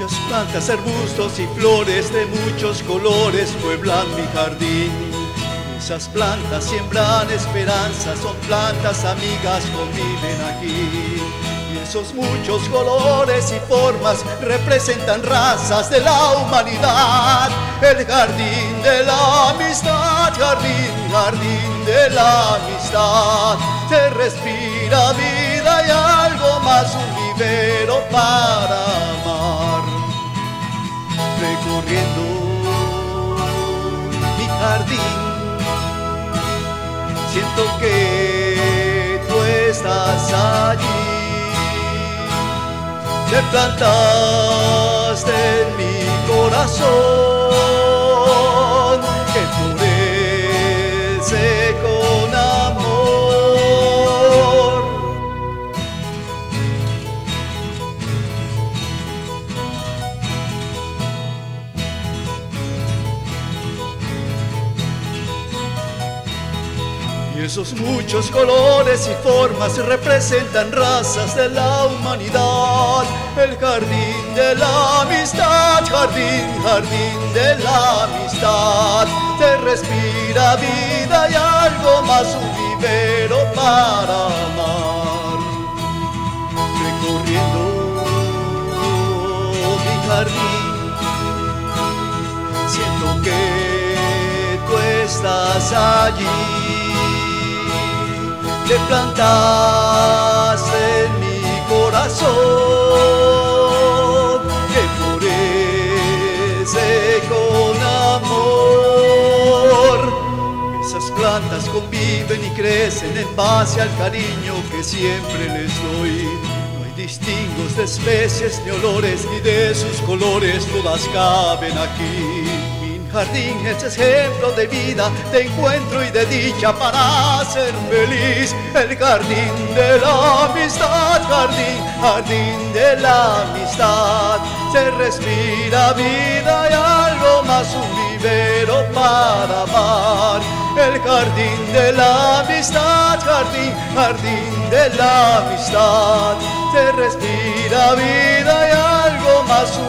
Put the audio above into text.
Muchas plantas, arbustos y flores de muchos colores pueblan mi jardín. Esas plantas siembran esperanza, son plantas amigas, conviven aquí. Y esos muchos colores y formas representan razas de la humanidad. El jardín de la amistad, jardín, jardín de la amistad. Se respira vida y algo más, un vivero para amar. Recorriendo mi jardín, siento que tú estás allí. Te plantaste en mi corazón, que florece con amor. Y esos muchos colores y formas representan razas de la humanidad. El jardín de la amistad, jardín, jardín de la amistad. Se respira vida y algo más, un vivero para amar. Recorriendo mi jardín, siento que tú estás allí. Te plantaste en mi corazón, que florece con amor. Esas plantas conviven y crecen en base al cariño que siempre les doy. No hay distingos de especies, ni olores, ni de sus colores, todas caben aquí. Jardín es ejemplo de vida, de encuentro y de dicha para ser feliz. El jardín de la amistad, jardín, jardín de la amistad. Se respira vida y algo más, un vivero para amar. El jardín de la amistad, jardín, jardín de la amistad. Se respira vida y algo más,